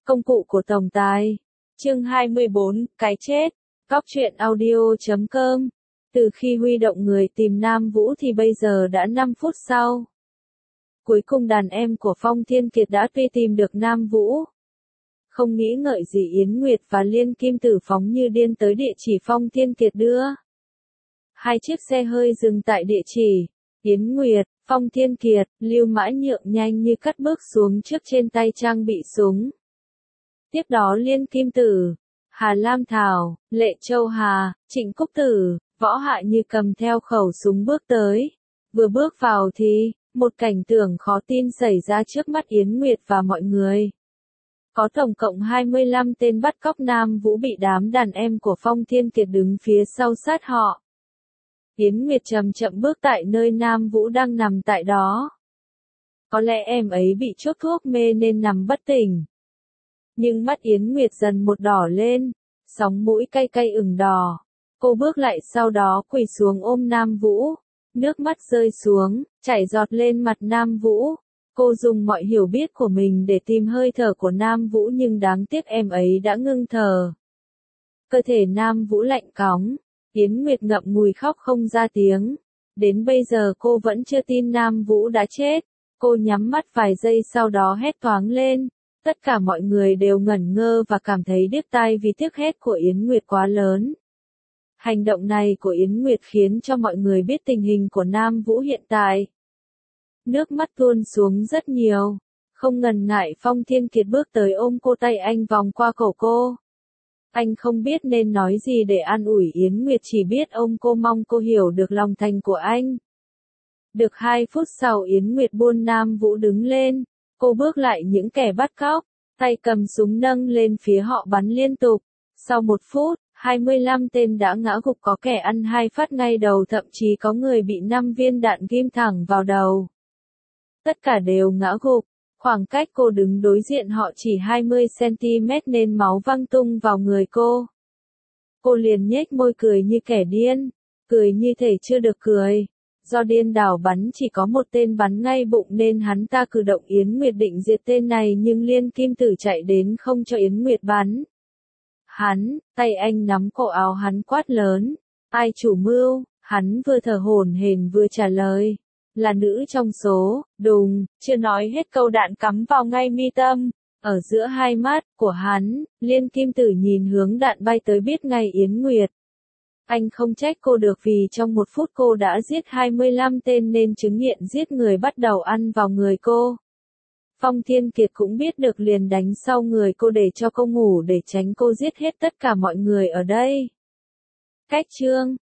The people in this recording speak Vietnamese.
Công cụ của tổng tài. Chương 24, cái chết. Cóc truyện audio.com. Từ khi huy động người tìm Nam Vũ thì bây giờ đã 5 phút sau. Cuối cùng đàn em của Phong Thiên Kiệt đã truy tìm được Nam Vũ. Không nghĩ ngợi gì Yến Nguyệt và Liên Kim Tử phóng như điên tới địa chỉ Phong Thiên Kiệt đưa. Hai chiếc xe hơi dừng tại địa chỉ. Yến Nguyệt, Phong Thiên Kiệt, Lưu Mã Nhượng nhanh như cắt bước xuống trước trên tay trang bị súng. Tiếp đó Liên Kim Tử, Hà Lam Thảo, Lệ Châu Hà, Trịnh Cúc Tử, Võ Hạ Như cầm theo khẩu súng bước tới. Vừa bước vào thì, một cảnh tượng khó tin xảy ra trước mắt Yến Nguyệt và mọi người. Có tổng cộng 25 tên bắt cóc Nam Vũ bị đám đàn em của Phong Thiên Kiệt đứng phía sau sát họ. Yến Nguyệt chậm chậm bước tại nơi Nam Vũ đang nằm tại đó. Có lẽ em ấy bị chốt thuốc mê nên nằm bất tỉnh. Nhưng mắt Yến Nguyệt dần một đỏ lên, sóng mũi cay cay ửng đỏ. Cô bước lại sau đó quỳ xuống ôm Nam Vũ. Nước mắt rơi xuống, chảy giọt lên mặt Nam Vũ. Cô dùng mọi hiểu biết của mình để tìm hơi thở của Nam Vũ nhưng đáng tiếc em ấy đã ngưng thở. Cơ thể Nam Vũ lạnh cóng. Yến Nguyệt ngậm ngùi khóc không ra tiếng. Đến bây giờ cô vẫn chưa tin Nam Vũ đã chết. Cô nhắm mắt vài giây sau đó hét toáng lên. Tất cả mọi người đều ngẩn ngơ và cảm thấy điếc tai vì tiếng hét của Yến Nguyệt quá lớn. Hành động này của Yến Nguyệt khiến cho mọi người biết tình hình của Nam Vũ hiện tại. Nước mắt tuôn xuống rất nhiều. Không ngần ngại Phong Thiên Kiệt bước tới ôm cô, tay anh vòng qua cổ cô. Anh không biết nên nói gì để an ủi Yến Nguyệt, chỉ biết ôm cô, mong cô hiểu được lòng thành của anh. Được 2 phút sau Yến Nguyệt buông Nam Vũ đứng lên. Cô bước lại những kẻ bắt cóc, tay cầm súng nâng lên phía họ bắn liên tục. Sau 1 phút, 25 tên đã ngã gục, có kẻ ăn 2 phát ngay đầu, thậm chí có người bị 5 viên đạn ghim thẳng vào đầu. Tất cả đều ngã gục, khoảng cách cô đứng đối diện họ chỉ 20 cm nên máu văng tung vào người cô. Cô liền nhếch môi cười như kẻ điên, cười như thể chưa được cười. Do điên đảo bắn chỉ có một tên bắn ngay bụng nên hắn ta cử động. Yến Nguyệt định diệt tên này nhưng Liên Kim Tử chạy đến không cho Yến Nguyệt bắn. Tay anh nắm cổ áo hắn quát lớn. Ai chủ mưu? Hắn vừa thở hổn hển vừa trả lời. Là nữ trong số. Đùng, chưa nói hết câu đạn cắm vào ngay mi tâm. Ở giữa hai mắt của hắn, Liên Kim Tử nhìn hướng đạn bay tới biết ngay Yến Nguyệt. Anh không trách cô được vì trong 1 phút cô đã giết 25 tên nên chứng nghiện giết người bắt đầu ăn vào người cô. Phong Thiên Kiệt cũng biết được liền đánh sau người cô để cho cô ngủ để tránh cô giết hết tất cả mọi người ở đây. Cách chương